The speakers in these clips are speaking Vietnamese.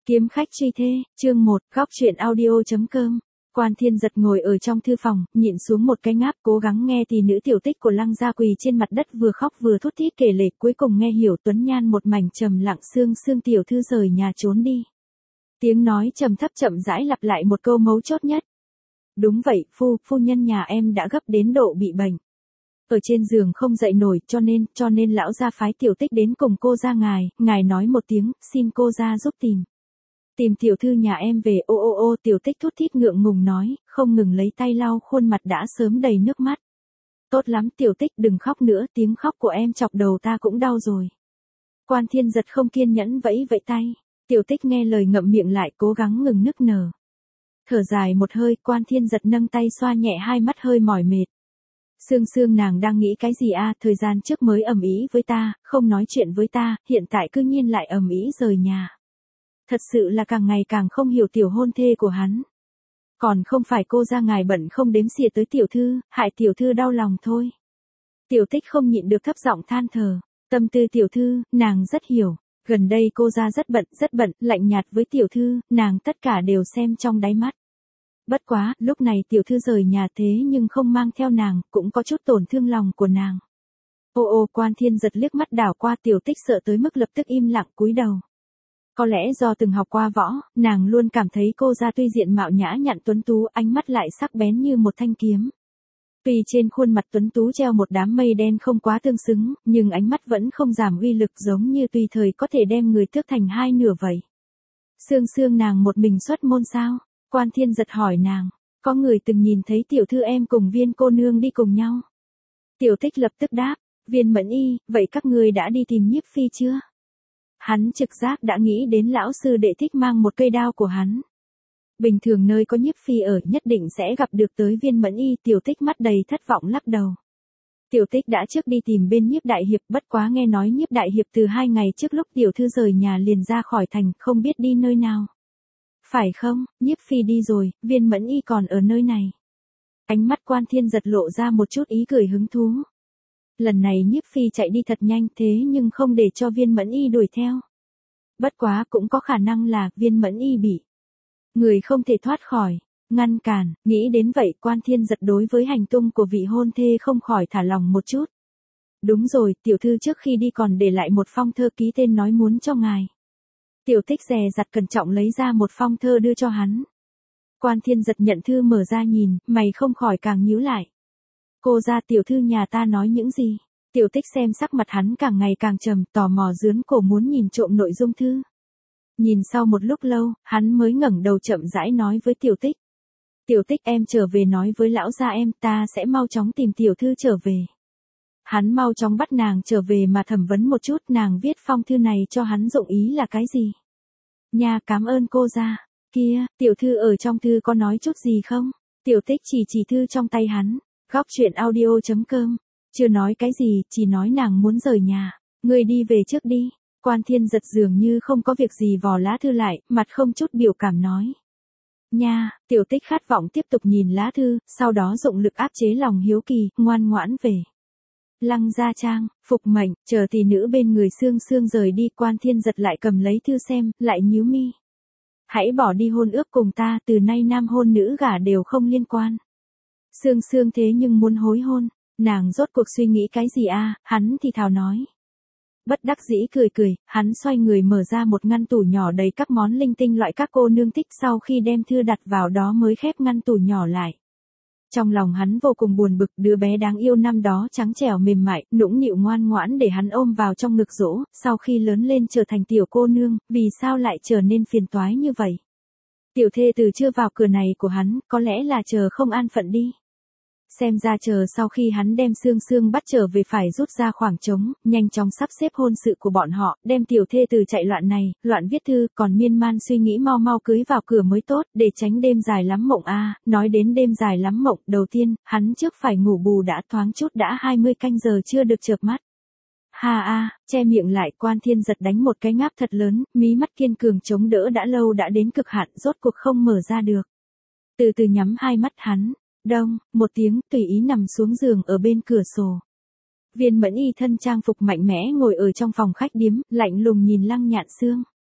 Kiếm khách truy thê, chương 1, góc truyện audio.com. Quan Thiên Giật ngồi ở trong thư phòng, nhịn xuống một cái ngáp, cố gắng nghe tỷ nữ tiểu tích của Lăng Gia quỳ trên mặt đất vừa khóc vừa thút thít kể lể, cuối cùng nghe hiểu Tuấn Nhan một mảnh trầm lặng, Sương tiểu thư rời nhà trốn đi. Tiếng nói trầm thấp chậm rãi lặp lại một câu mấu chốt nhất. Đúng vậy, phu nhân nhà em đã gấp đến độ bị bệnh. Ở trên giường không dậy nổi, cho nên lão gia phái tiểu tích đến cùng cô gia ngài nói một tiếng, xin cô gia giúp tìm tiểu thư nhà em về. Ô, tiểu tích thút thít ngượng ngùng nói, không ngừng lấy tay lau khuôn mặt đã sớm đầy nước mắt. Tốt lắm tiểu tích, đừng khóc nữa, tiếng khóc của em chọc đầu ta cũng đau rồi. Quan Thiên Giật không kiên nhẫn vẫy tay. Tiểu tích nghe lời ngậm miệng lại, cố gắng ngừng nức nở. Thở dài một hơi, Quan Thiên Giật nâng tay xoa nhẹ hai mắt hơi mỏi mệt. Sương nàng đang nghĩ cái gì à, thời gian trước mới ầm ĩ với ta, không nói chuyện với ta, hiện tại cư nhiên lại ầm ĩ rời nhà. Thật sự là càng ngày càng không hiểu tiểu hôn thê của hắn. Còn không phải cô gia ngài bận không đếm xỉa tới tiểu thư, hại tiểu thư đau lòng thôi. Tiểu tích không nhịn được thấp giọng than thở. Tâm tư tiểu thư, nàng rất hiểu. Gần đây cô gia rất bận, lạnh nhạt với tiểu thư, nàng tất cả đều xem trong đáy mắt. Bất quá, lúc này tiểu thư rời nhà thế nhưng không mang theo nàng, cũng có chút tổn thương lòng của nàng. Ô, Quan Thiên Giật liếc mắt đảo qua tiểu tích, sợ tới mức lập tức im lặng cúi đầu. Có lẽ do từng học qua võ, nàng luôn cảm thấy cô gia tuy diện mạo nhã nhặn tuấn tú, ánh mắt lại sắc bén như một thanh kiếm. Tuy trên khuôn mặt tuấn tú treo một đám mây đen không quá tương xứng, nhưng ánh mắt vẫn không giảm uy lực, giống như tùy thời có thể đem người tước thành hai nửa vậy. Sương nàng một mình xuất môn sao? Quan Thiên Giật hỏi nàng, có người từng nhìn thấy tiểu thư em cùng Viên cô nương đi cùng nhau. Tiểu tích lập tức đáp, Viên Mẫn Y, vậy các ngươi đã đi tìm Nhiếp Phi chưa? Hắn trực giác đã nghĩ đến lão sư đệ thích mang một cây đao của hắn. Bình thường nơi có Nhiếp Phi ở nhất định sẽ gặp được tới Viên Mẫn Y. Tiểu tích mắt đầy thất vọng lắc đầu. Tiểu tích đã trước đi tìm bên Nhiếp đại hiệp, bất quá nghe nói Nhiếp đại hiệp từ 2 ngày trước lúc tiểu thư rời nhà liền ra khỏi thành, không biết đi nơi nào. Phải không, Nhiếp Phi đi rồi, Viên Mẫn Y còn ở nơi này. Ánh mắt Quan Thiên Giật lộ ra một chút ý cười hứng thú. Lần này Nhiếp Phi chạy đi thật nhanh, thế nhưng không để cho Viên Mẫn Y đuổi theo. Bất quá cũng có khả năng là Viên Mẫn Y bị người không thể thoát khỏi, ngăn cản. Nghĩ đến vậy, Quan Thiên Giật đối với hành tung của vị hôn thê không khỏi thả lòng một chút. Đúng rồi, tiểu thư trước khi đi còn để lại một phong thơ ký tên nói muốn cho ngài. Tiểu tích dè dặt cẩn trọng lấy ra một phong thơ đưa cho hắn. Quan Thiên Giật nhận thư mở ra nhìn, mày không khỏi càng nhíu lại. Cô gia tiểu thư nhà ta nói những gì? Tiểu tích xem sắc mặt hắn càng ngày càng trầm, tò mò dướn cổ muốn nhìn trộm nội dung thư. Nhìn sau một lúc lâu, hắn mới ngẩng đầu chậm rãi nói với tiểu tích. Tiểu tích, em trở về nói với lão gia em, ta sẽ mau chóng tìm tiểu thư trở về. Hắn mau chóng bắt nàng trở về mà thẩm vấn một chút, nàng viết phong thư này cho hắn dụng ý là cái gì? Nha, cảm ơn cô gia. Kia, tiểu thư ở trong thư có nói chút gì không? Tiểu tích chỉ thư trong tay hắn. Góc truyện audio.com. Chưa nói cái gì, chỉ nói nàng muốn rời nhà. Ngươi đi về trước đi. Quan Thiên Giật dường như không có việc gì vò lá thư lại, mặt không chút biểu cảm nói. Nha, tiểu tích khát vọng tiếp tục nhìn lá thư, sau đó dụng lực áp chế lòng hiếu kỳ, ngoan ngoãn về Lăng Gia Trang, phục mệnh, chờ tỷ nữ bên người Sương rời đi. Quan Thiên Giật lại cầm lấy thư xem, lại nhíu mi. Hãy bỏ đi hôn ước cùng ta, từ nay nam hôn nữ gả đều không liên quan. Sương thế nhưng muốn hối hôn, nàng rốt cuộc suy nghĩ cái gì à, hắn thì thào nói. Bất đắc dĩ cười, hắn xoay người mở ra một ngăn tủ nhỏ đầy các món linh tinh loại các cô nương thích, sau khi đem thư đặt vào đó mới khép ngăn tủ nhỏ lại. Trong lòng hắn vô cùng buồn bực, đứa bé đáng yêu năm đó trắng trẻo mềm mại, nũng nịu ngoan ngoãn để hắn ôm vào trong ngực dỗ, sau khi lớn lên trở thành tiểu cô nương, vì sao lại trở nên phiền toái như vậy? Tiểu thê từ chưa vào cửa này của hắn, có lẽ là chờ không an phận đi. Xem ra chờ sau khi hắn đem Sương bắt trở về phải rút ra khoảng trống, nhanh chóng sắp xếp hôn sự của bọn họ, đem tiểu thê từ chạy loạn này, loạn viết thư, còn miên man suy nghĩ mau cưới vào cửa mới tốt, để tránh đêm dài lắm mộng a. Nói đến đêm dài lắm mộng, đầu tiên, hắn trước phải ngủ bù đã, thoáng chút đã 20 canh giờ chưa được chợp mắt. Che miệng lại. Quan Thiên Giật đánh một cái ngáp thật lớn, mí mắt kiên cường chống đỡ đã lâu đã đến cực hạn, rốt cuộc không mở ra được. Từ từ nhắm hai mắt hắn. Đông, một tiếng, tùy ý nằm xuống giường ở bên cửa sổ. Viên Mẫn Y thân trang phục mạnh mẽ ngồi ở trong phòng khách điếm, lạnh lùng nhìn Lăng Nhạn Xương.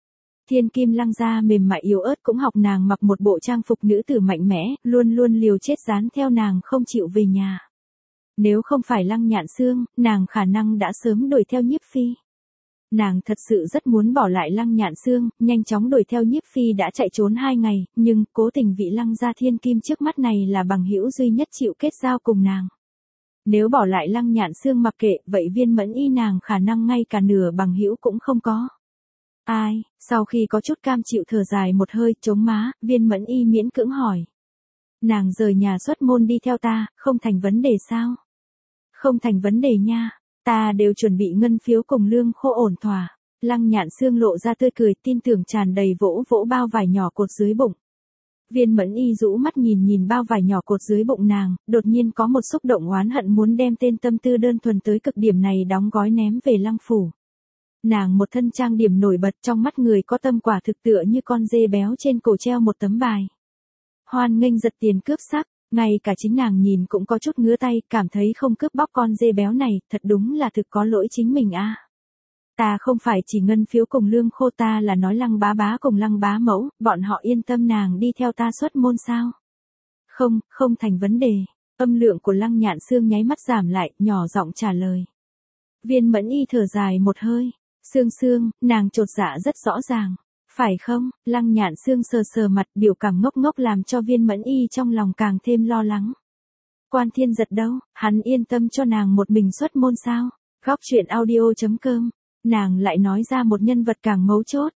Thiên kim Lăng gia mềm mại yếu ớt cũng học nàng mặc một bộ trang phục nữ tử mạnh mẽ, luôn luôn liều chết dán theo nàng không chịu về nhà. Nếu không phải Lăng Nhạn Xương, nàng khả năng đã sớm đuổi theo Nhiếp Phi. Nàng thật sự rất muốn bỏ lại Lăng Nhạn Xương, nhanh chóng đuổi theo Nhiếp Phi đã chạy trốn 2 ngày, nhưng cố tình vị Lăng gia thiên kim trước mắt này là bằng hữu duy nhất chịu kết giao cùng nàng. Nếu bỏ lại Lăng Nhạn Xương mặc kệ, vậy Viên Mẫn Y nàng khả năng ngay cả nửa bằng hữu cũng không có. Ai, sau khi có chút cam chịu thở dài một hơi chống má, Viên Mẫn Y miễn cưỡng hỏi. Nàng rời nhà xuất môn đi theo ta, không thành vấn đề sao? Không thành vấn đề nha, ta đều chuẩn bị ngân phiếu cùng lương khô ổn thỏa. Lăng Nhạn Xương lộ ra tươi cười tin tưởng tràn đầy vỗ vỗ bao vải nhỏ cột dưới bụng. Viên Mẫn Y rũ mắt nhìn bao vải nhỏ cột dưới bụng nàng, đột nhiên có một xúc động oán hận muốn đem tên tâm tư đơn thuần tới cực điểm này đóng gói ném về Lăng phủ. Nàng một thân trang điểm nổi bật trong mắt người có tâm quả thực tựa như con dê béo trên cổ treo một tấm bài. Hoan nghênh giật tiền cướp sắc, ngay cả chính nàng nhìn cũng có chút ngứa tay, cảm thấy không cướp bóc con dê béo này, thật đúng là thực có lỗi chính mình a. Ta không phải chỉ ngân phiếu cùng lương khô, ta là nói Lăng bá bá cùng Lăng bá mẫu, bọn họ yên tâm nàng đi theo ta xuất môn sao? Không, không thành vấn đề. Âm lượng của Lăng Nhạn Xương nháy mắt giảm lại, nhỏ giọng trả lời. Viên Mẫn Y thở dài một hơi. Xương, nàng chột dạ rất rõ ràng. Phải không? Lăng Nhạn Xương sờ sờ mặt, biểu cảm ngốc ngốc làm cho Viên Mẫn Y trong lòng càng thêm lo lắng. Quan Thiên Giật đâu, hắn yên tâm cho nàng một mình xuất môn sao? Góc truyện audio.com. Nàng lại nói ra một nhân vật càng mấu chốt.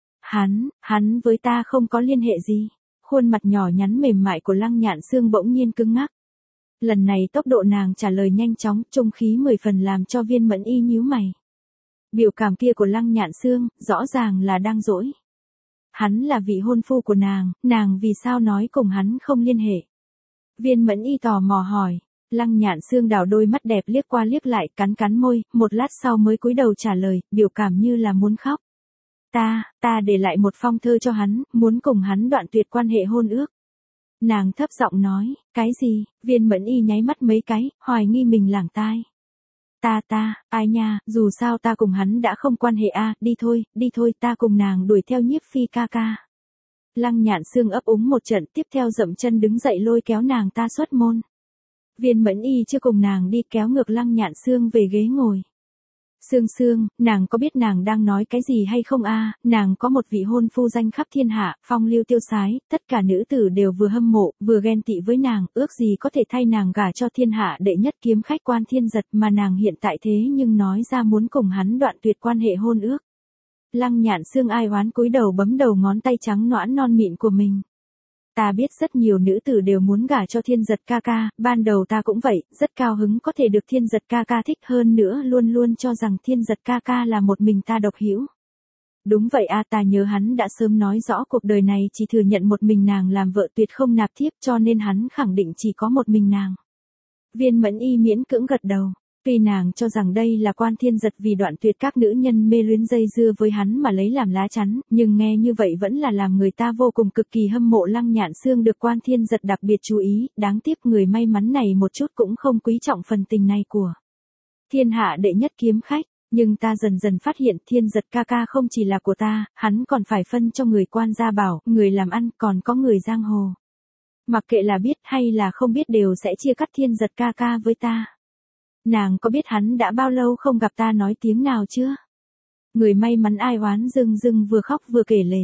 Hắn với ta không có liên hệ gì. Khuôn mặt nhỏ nhắn mềm mại của Lăng Nhạn Xương bỗng nhiên cứng ngắc. Lần này tốc độ nàng trả lời nhanh chóng, trung khí 10 phần làm cho Viên Mẫn Y nhíu mày. Biểu cảm kia của Lăng Nhạn Xương, rõ ràng là đang dỗi. Hắn là vị hôn phu của nàng vì sao nói cùng hắn không liên hệ? Viên Mẫn Y tò mò hỏi. Lăng Nhạn Xương đảo đôi mắt đẹp liếc qua liếc lại, cắn môi, một lát sau mới cúi đầu trả lời, biểu cảm như là muốn khóc. Ta để lại một phong thơ cho hắn, muốn cùng hắn đoạn tuyệt quan hệ hôn ước. Nàng thấp giọng nói, cái gì? Viên Mẫn Y nháy mắt mấy cái, hoài nghi mình lảng tai. Ai nha, dù sao ta cùng hắn đã không quan hệ a, đi thôi, ta cùng nàng đuổi theo Nhiếp Phi ca ca. Lăng Nhạn Xương ấp úng một trận, tiếp theo dậm chân đứng dậy lôi kéo nàng ta xuất môn. Viên Mẫn Y chưa cùng nàng đi, kéo ngược Lăng Nhạn Xương về ghế ngồi. Xương, nàng có biết nàng đang nói cái gì hay không a? Nàng có một vị hôn phu danh khắp thiên hạ, phong lưu tiêu sái, tất cả nữ tử đều vừa hâm mộ, vừa ghen tị với nàng, ước gì có thể thay nàng gả cho thiên hạ đệ nhất kiếm khách Quan Thiên Giật, mà nàng hiện tại thế nhưng nói ra muốn cùng hắn đoạn tuyệt quan hệ hôn ước. Lăng Nhạn Xương ai oán cúi đầu bấm đầu ngón tay trắng nõn non mịn của mình. Ta biết rất nhiều nữ tử đều muốn gả cho Thiên Giật ca ca, ban đầu ta cũng vậy, rất cao hứng có thể được Thiên Giật ca ca thích, hơn nữa luôn luôn cho rằng Thiên Giật ca ca là một mình ta độc hữu. Đúng vậy a, ta nhớ hắn đã sớm nói rõ cuộc đời này chỉ thừa nhận một mình nàng làm vợ, tuyệt không nạp thiếp, cho nên hắn khẳng định chỉ có một mình nàng. Viên Mẫn Y miễn cưỡng gật đầu. Tuy nàng cho rằng đây là Quan Thiên Giật vì đoạn tuyệt các nữ nhân mê luyến dây dưa với hắn mà lấy làm lá chắn, nhưng nghe như vậy vẫn là làm người ta vô cùng cực kỳ hâm mộ. Lăng Nhạn Xương được Quan Thiên Giật đặc biệt chú ý, đáng tiếc người may mắn này một chút cũng không quý trọng phần tình này của thiên hạ đệ nhất kiếm khách. Nhưng ta dần dần phát hiện Thiên Giật ca ca không chỉ là của ta, hắn còn phải phân cho người quan gia bảo, người làm ăn, còn có người giang hồ. Mặc kệ là biết hay là không biết đều sẽ chia cắt Thiên Giật ca ca với ta. Nàng có biết hắn đã bao lâu không gặp ta nói tiếng nào chưa? Người may mắn ai oán dưng vừa khóc vừa kể lể.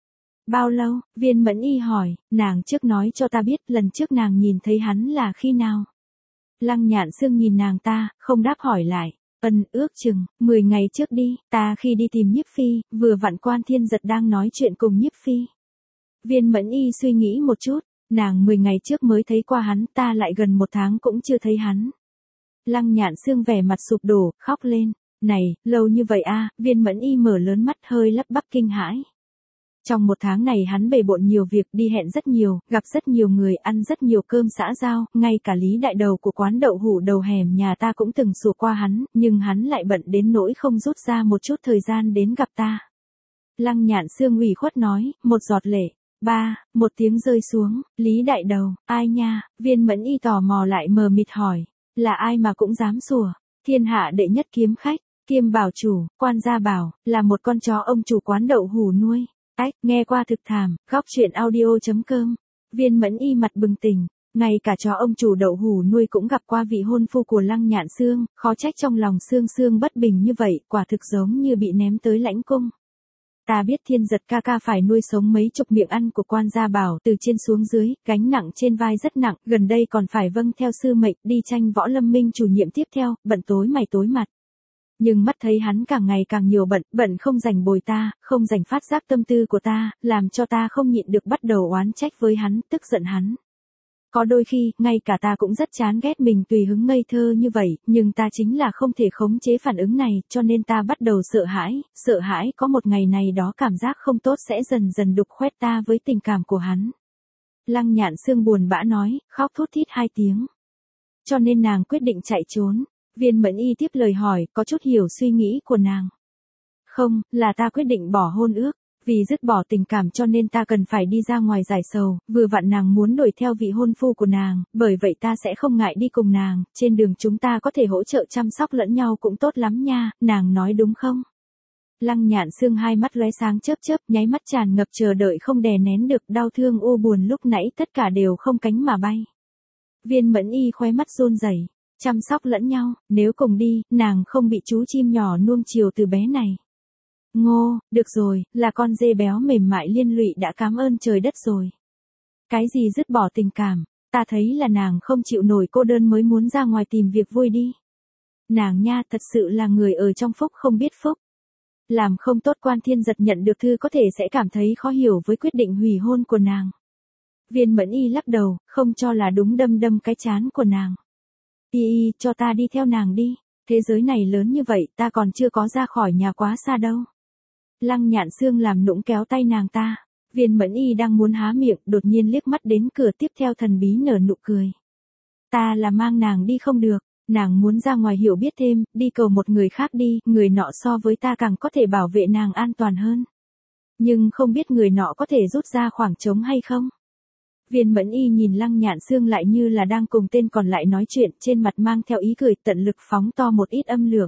Bao lâu? Viên Mẫn Y hỏi, nàng trước nói cho ta biết lần trước nàng nhìn thấy hắn là khi nào? Lăng Nhạn Xương nhìn nàng ta, không đáp hỏi lại. Ước chừng 10 ngày trước đi, ta khi đi tìm Nhiếp Phi, vừa vặn Quan Thiên Giật đang nói chuyện cùng Nhiếp Phi. Viên Mẫn Y suy nghĩ một chút, nàng 10 ngày trước mới thấy qua hắn, ta lại gần 1 tháng cũng chưa thấy hắn. Lăng Nhạn Xương vẻ mặt sụp đổ, khóc lên. Này, lâu như vậy a? Viên Mẫn Y mở lớn mắt hơi lắp bắp kinh hãi. Trong 1 tháng này hắn bề bộn nhiều việc, đi hẹn rất nhiều, gặp rất nhiều người, ăn rất nhiều cơm xã giao, ngay cả Lý đại đầu của quán đậu hủ đầu hẻm nhà ta cũng từng sủa qua hắn, nhưng hắn lại bận đến nỗi không rút ra một chút thời gian đến gặp ta. Lăng Nhạn Xương ủy khuất nói, một giọt lệ. Một tiếng rơi xuống, Lý đại đầu, ai nha? Viên Mẫn Y tò mò lại mờ mịt hỏi. Là ai mà cũng dám sủa? Thiên hạ đệ nhất kiếm khách, kiêm bảo chủ, Quan gia bảo, là một con chó ông chủ quán đậu hủ nuôi. Ách, nghe qua thực thảm, góc chuyện audio.com. Viên Mẫn Y mặt bừng tỉnh, ngay cả chó ông chủ đậu hủ nuôi cũng gặp qua vị hôn phu của Lăng Nhạn Xương, khó trách trong lòng Xương Xương bất bình như vậy, quả thực giống như bị ném tới lãnh cung. Ta biết Thiên Giật ca ca phải nuôi sống mấy chục miệng ăn của quan gia bảo, từ trên xuống dưới, gánh nặng trên vai rất nặng, gần đây còn phải vâng theo sư mệnh, đi tranh võ lâm minh chủ nhiệm tiếp theo, bận tối mày tối mặt. Nhưng mắt thấy hắn càng ngày càng nhiều bận không rảnh bồi ta, không rảnh phát giác tâm tư của ta, làm cho ta không nhịn được bắt đầu oán trách với hắn, tức giận hắn. Có đôi khi, ngay cả ta cũng rất chán ghét mình tùy hứng ngây thơ như vậy, nhưng ta chính là không thể khống chế phản ứng này, cho nên ta bắt đầu sợ hãi có một ngày này đó cảm giác không tốt sẽ dần dần đục khoét ta với tình cảm của hắn. Lăng Nhạn Xương buồn bã nói, khóc thút thít 2 tiếng. Cho nên nàng quyết định chạy trốn. Viên Mẫn Y tiếp lời hỏi, có chút hiểu suy nghĩ của nàng. Không, là ta quyết định bỏ hôn ước. Vì dứt bỏ tình cảm cho nên ta cần phải đi ra ngoài giải sầu, vừa vặn nàng muốn đuổi theo vị hôn phu của nàng, bởi vậy ta sẽ không ngại đi cùng nàng, trên đường chúng ta có thể hỗ trợ chăm sóc lẫn nhau cũng tốt lắm nha, nàng nói đúng không? Lăng Nhạn Xương hai mắt lóe sáng chớp chớp, nháy mắt tràn ngập chờ đợi không đè nén được, đau thương u buồn lúc nãy tất cả đều không cánh mà bay. Viên Mẫn Y khóe mắt run rẩy. Chăm sóc lẫn nhau, nếu cùng đi, nàng không bị chú chim nhỏ nuông chiều từ bé này. Ngô, được rồi, là con dê béo mềm mại liên lụy đã cảm ơn trời đất rồi. Cái gì dứt bỏ tình cảm, ta thấy là nàng không chịu nổi cô đơn mới muốn ra ngoài tìm việc vui đi. Nàng nha thật sự là người ở trong phúc không biết phúc. Làm không tốt Quan Thiên Giật nhận được thư có thể sẽ cảm thấy khó hiểu với quyết định hủy hôn của nàng. Viên Mẫn Y lắc đầu, không cho là đúng đâm cái chán của nàng. Y, cho ta đi theo nàng đi, thế giới này lớn như vậy ta còn chưa có ra khỏi nhà quá xa đâu. Lăng Nhạn Xương làm nũng kéo tay nàng ta, Viên Mẫn Y đang muốn há miệng, đột nhiên liếc mắt đến cửa tiếp theo thần bí nở nụ cười. Ta là mang nàng đi không được, nàng muốn ra ngoài hiểu biết thêm, đi cầu một người khác đi, người nọ so với ta càng có thể bảo vệ nàng an toàn hơn. Nhưng không biết người nọ có thể rút ra khoảng trống hay không? Viên Mẫn Y nhìn Lăng Nhạn Xương lại như là đang cùng tên còn lại nói chuyện, trên mặt mang theo ý cười, tận lực phóng to một ít âm lượng.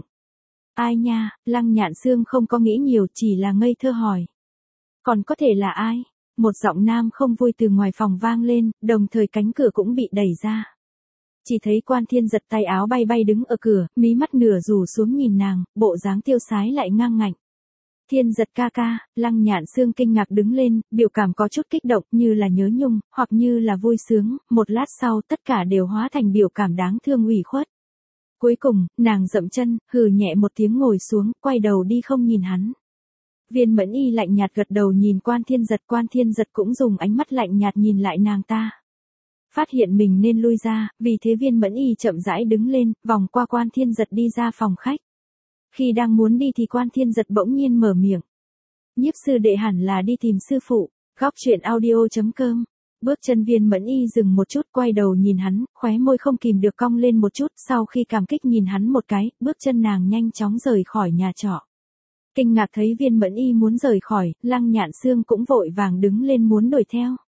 Ai nha, Lăng Nhạn Xương không có nghĩ nhiều, chỉ là ngây thơ hỏi. Còn có thể là ai? Một giọng nam không vui từ ngoài phòng vang lên, đồng thời cánh cửa cũng bị đẩy ra. Chỉ thấy Quan Thiên Giật tay áo bay bay đứng ở cửa, mí mắt nửa rủ xuống nhìn nàng, bộ dáng tiêu sái lại ngang ngạnh. Thiên Giật ca ca, Lăng Nhạn Xương kinh ngạc đứng lên, biểu cảm có chút kích động, như là nhớ nhung, hoặc như là vui sướng, một lát sau tất cả đều hóa thành biểu cảm đáng thương ủy khuất. Cuối cùng, nàng dậm chân, hừ nhẹ một tiếng ngồi xuống, quay đầu đi không nhìn hắn. Viên Mẫn Y lạnh nhạt gật đầu nhìn Quan Thiên Giật cũng dùng ánh mắt lạnh nhạt nhìn lại nàng ta. Phát hiện mình nên lui ra, vì thế Viên Mẫn Y chậm rãi đứng lên, vòng qua Quan Thiên Giật đi ra phòng khách. Khi đang muốn đi thì Quan Thiên Giật bỗng nhiên mở miệng. Nhiếp sư đệ hẳn là đi tìm sư phụ, góc chuyện audio.com. Bước chân Viên Mẫn Y dừng một chút, quay đầu nhìn hắn, khóe môi không kìm được cong lên một chút, sau khi cảm kích nhìn hắn một cái, bước chân nàng nhanh chóng rời khỏi nhà trọ. Kinh ngạc thấy Viên Mẫn Y muốn rời khỏi, Lăng Nhạn Xương cũng vội vàng đứng lên muốn đuổi theo.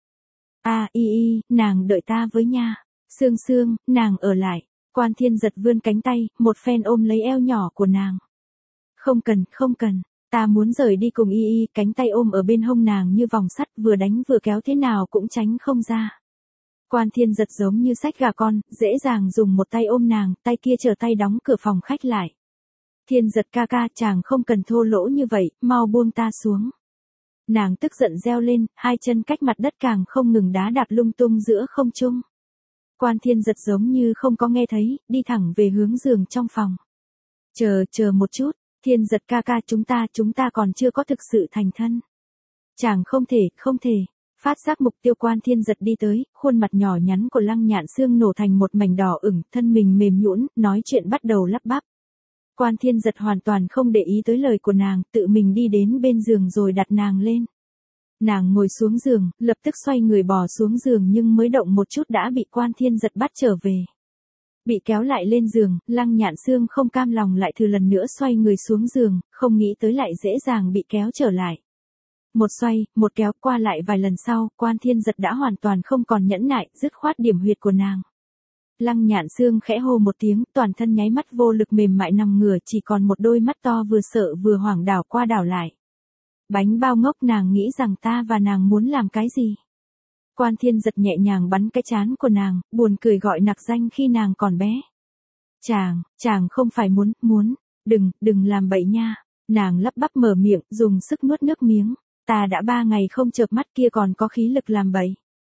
Y, nàng đợi ta với nha. Xương, nàng ở lại. Quan Thiên Giật vươn cánh tay, một phen ôm lấy eo nhỏ của nàng. Không cần, ta muốn rời đi cùng Y, cánh tay ôm ở bên hông nàng như vòng sắt, vừa đánh vừa kéo thế nào cũng tránh không ra. Quan Thiên Giật giống như xách gà con, dễ dàng dùng một tay ôm nàng, tay kia trở tay đóng cửa phòng khách lại. Thiên Giật ca ca, chàng không cần thô lỗ như vậy, mau buông ta xuống. Nàng tức giận reo lên, hai chân cách mặt đất càng không ngừng đá đạp lung tung giữa không trung. Quan Thiên Giật giống như không có nghe thấy, đi thẳng về hướng giường trong phòng. Chờ một chút, Thiên Giật ca ca, chúng ta còn chưa có thực sự thành thân. Chàng không thể. Phát giác mục tiêu Quan Thiên Giật đi tới, khuôn mặt nhỏ nhắn của Lăng Nhạn Xương nổ thành một mảnh đỏ ửng, thân mình mềm nhũn, nói chuyện bắt đầu lắp bắp. Quan Thiên Giật hoàn toàn không để ý tới lời của nàng, tự mình đi đến bên giường rồi đặt nàng lên. Nàng ngồi xuống giường, lập tức xoay người bò xuống giường nhưng mới động một chút đã bị Quan Thiên Giật bắt trở về. Bị kéo lại lên giường, Lăng Nhạn Xương không cam lòng lại thử lần nữa xoay người xuống giường, không nghĩ tới lại dễ dàng bị kéo trở lại. Một xoay, một kéo qua lại vài lần sau, Quan Thiên Giật đã hoàn toàn không còn nhẫn nại, dứt khoát điểm huyệt của nàng. Lăng Nhạn Xương khẽ hô một tiếng, toàn thân nháy mắt vô lực mềm mại nằm ngửa, chỉ còn một đôi mắt to vừa sợ vừa hoảng đảo qua đảo lại. Bánh bao ngốc, nàng nghĩ rằng ta và nàng muốn làm cái gì? Quan Thiên Giật nhẹ nhàng bắn cái trán của nàng, buồn cười gọi nặc danh khi nàng còn bé. Chàng không phải muốn, đừng làm bậy nha. Nàng lắp bắp mở miệng, dùng sức nuốt nước miếng. Ta đã 3 ngày không chợp mắt kia còn có khí lực làm bậy.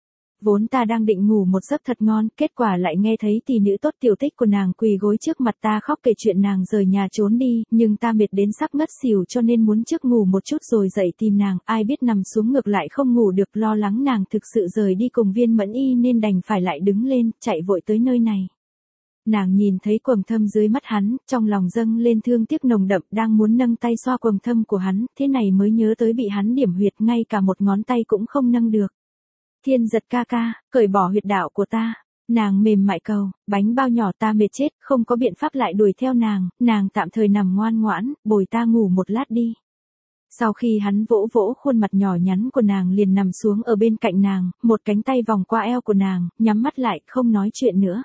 Vốn ta đang định ngủ một giấc thật ngon, kết quả lại nghe thấy tỷ nữ tốt Tiểu Tích của nàng quỳ gối trước mặt ta khóc kể chuyện nàng rời nhà trốn đi, nhưng ta mệt đến sắp ngất xỉu cho nên muốn trước ngủ một chút rồi dậy tìm nàng, ai biết nằm xuống ngược lại không ngủ được, lo lắng nàng thực sự rời đi cùng Viên Mẫn Y nên đành phải lại đứng lên, chạy vội tới nơi này. Nàng nhìn thấy quầng thâm dưới mắt hắn, trong lòng dâng lên thương tiếc nồng đậm, đang muốn nâng tay xoa quầng thâm của hắn, thế này mới nhớ tới bị hắn điểm huyệt, ngay cả một ngón tay cũng không nâng được. Thiên Giật ca ca, cởi bỏ huyệt đạo của ta. Nàng mềm mại cầu, bánh bao nhỏ, ta mệt chết, không có biện pháp lại đuổi theo nàng tạm thời nằm ngoan ngoãn, bồi ta ngủ một lát đi. Sau khi hắn vỗ vỗ khuôn mặt nhỏ nhắn của nàng liền nằm xuống ở bên cạnh nàng, một cánh tay vòng qua eo của nàng, nhắm mắt lại, không nói chuyện nữa.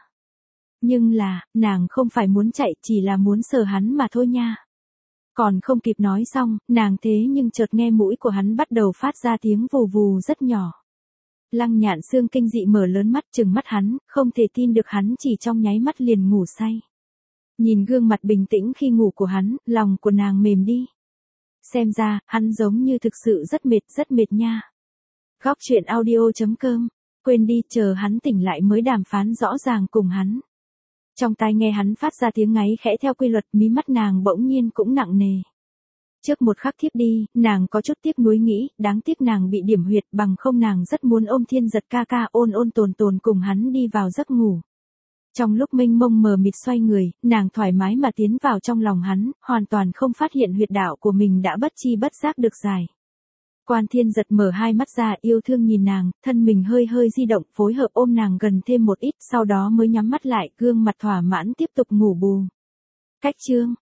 Nhưng là, nàng không phải muốn chạy, chỉ là muốn sờ hắn mà thôi nha. Còn không kịp nói xong, nàng thế nhưng chợt nghe mũi của hắn bắt đầu phát ra tiếng vù vù rất nhỏ. Lăng Nhạn Xương kinh dị mở lớn mắt trừng mắt hắn, không thể tin được hắn chỉ trong nháy mắt liền ngủ say. Nhìn gương mặt bình tĩnh khi ngủ của hắn, lòng của nàng mềm đi. Xem ra, hắn giống như thực sự rất mệt nha. Góc truyện audio.com, quên đi, chờ hắn tỉnh lại mới đàm phán rõ ràng cùng hắn. Trong tai nghe hắn phát ra tiếng ngáy khẽ theo quy luật, mí mắt nàng bỗng nhiên cũng nặng nề. Trước một khắc thiếp đi, nàng có chút tiếc nuối nghĩ, đáng tiếc nàng bị điểm huyệt, bằng không nàng rất muốn ôm Thiên Giật ca ca ôn tồn cùng hắn đi vào giấc ngủ. Trong lúc mênh mông mờ mịt xoay người, nàng thoải mái mà tiến vào trong lòng hắn, hoàn toàn không phát hiện huyệt đạo của mình đã bất chi bất giác được giải. Quan Thiên Giật mở hai mắt ra, yêu thương nhìn nàng, thân mình hơi di động, phối hợp ôm nàng gần thêm một ít, sau đó mới nhắm mắt lại, gương mặt thỏa mãn tiếp tục ngủ bù. Cách chương